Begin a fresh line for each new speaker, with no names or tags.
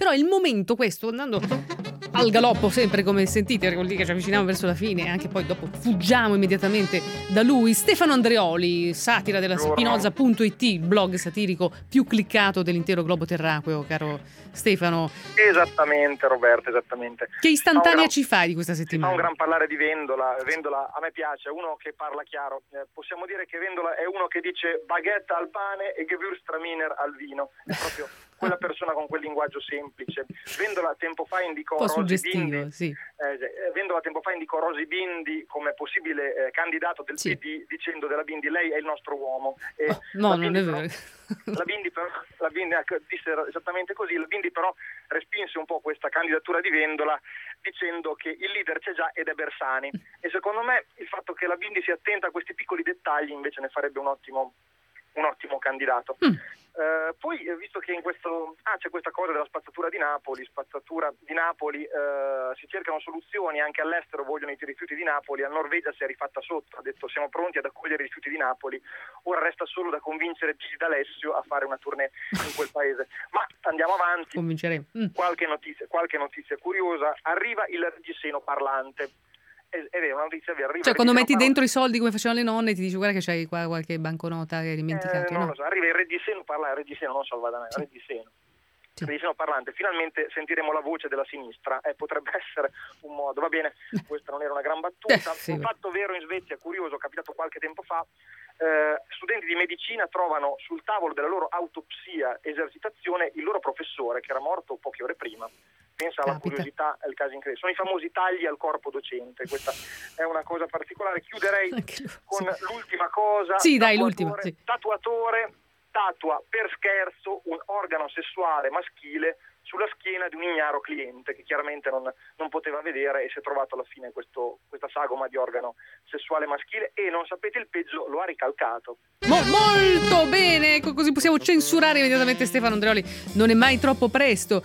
però è il momento questo, andando al galoppo sempre come sentite, vuol dire che ci avviciniamo verso la fine e anche poi dopo fuggiamo immediatamente da lui. Stefano Andreoli, satira della Spinoza.it, il blog satirico più cliccato dell'intero globo terracqueo, caro Stefano.
Esattamente Roberto, esattamente.
Che istantanea ci fai di questa settimana?
Fa un gran parlare di Vendola. Vendola a me piace, è uno che parla chiaro. Possiamo dire che Vendola è uno che dice baguette al pane e Gewürztraminer al vino. È proprio quella persona con quel linguaggio semplice. Vendola tempo fa indicò Rosy Bindi,
sì.
Vendola tempo fa indicò Rosy Bindi come possibile candidato del PD, dicendo della Bindi lei è il nostro uomo.
No, non è vero.
La Bindi disse esattamente così. La Bindi però respinse un po' questa candidatura di Vendola dicendo che il leader c'è già ed è Bersani, e secondo me il fatto che la Bindi sia attenta a questi piccoli dettagli invece ne farebbe un ottimo candidato. Poi visto che in questo c'è questa cosa della spazzatura di Napoli, si cercano soluzioni, anche all'estero vogliono i rifiuti di Napoli, la Norvegia si è rifatta sotto, ha detto siamo pronti ad accogliere i rifiuti di Napoli, ora resta solo da convincere Gigi D'Alessio a fare una tournée in quel paese. Ma andiamo avanti.
Convinceremo.
Qualche notizia curiosa, arriva il reggiseno parlante. È vero, una notizia vera.
Cioè quando metti dentro i soldi come facevano le nonne ti dice guarda che c'hai qua qualche banconota che hai dimenticato.
Non lo so, arriva il reggiseno parlante, il reggiseno non Salvadana, il reggiseno. Sì. Reggiseno parlante, finalmente sentiremo la voce della sinistra, potrebbe essere un modo, va bene, questa non era una gran battuta. Un fatto vero in Svezia, curioso, capitato qualche tempo fa, studenti di medicina trovano sul tavolo della loro autopsia esercitazione il loro professore che era morto poche ore prima. Pensa alla curiosità, al caso incredibile. Sono i famosi tagli al corpo docente, questa è una cosa particolare. Chiuderei con l'ultima cosa.
Sì, dai, l'ultima. Sì.
Tatuatore tatua per scherzo un organo sessuale maschile sulla schiena di un ignaro cliente che chiaramente non poteva vedere e si è trovato alla fine questa sagoma di organo sessuale maschile e non sapete il peggio, lo ha ricalcato.
Molto bene, così possiamo censurare immediatamente Stefano Andreoli. Non è mai troppo presto.